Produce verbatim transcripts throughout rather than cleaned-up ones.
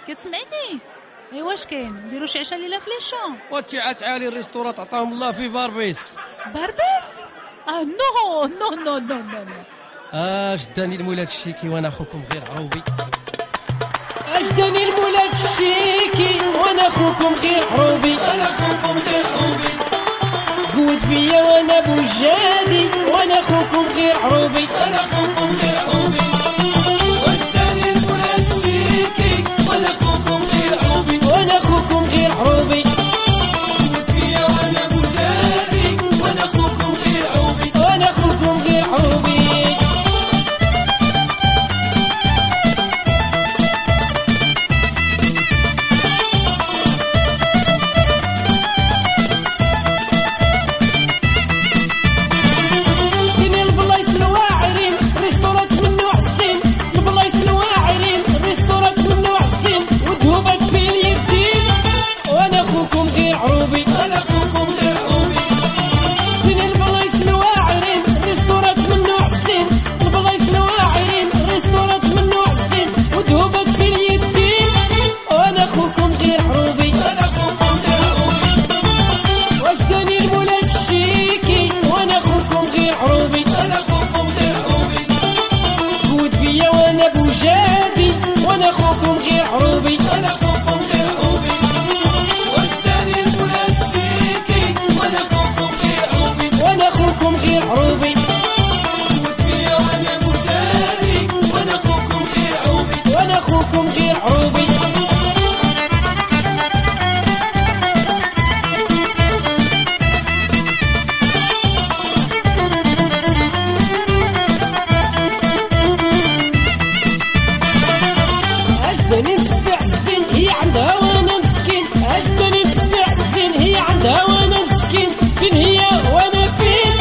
كتسمعني؟ اي واش كاين؟ نديرو شي عشاء ليله في ليشون؟ واتي عالي الريستورات عطاهم الله في باربيس. باربيس؟ اه نو نو نو نو نو نو اش داني المولاد الشيكي وانا اخوكم غير عروبي. اش داني المولاد الشيكي وانا اخوكم غير عروبي. انا اخوكم غير عروبي. قود فيا وانا بوجادي وانا اخوكم غير عروبي. انا اخوكم غير عروبي. واش داني المولاد الشيكي وانا اخوكم غير عروبي. وانا اخوكم غير عروبي. قود فيا وانا بوجادي وانا اخوكم غير عروبي. وانا اخوكم غير عروبي.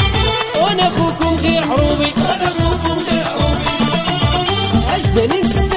انا اخوكم غير عروبي. اجدني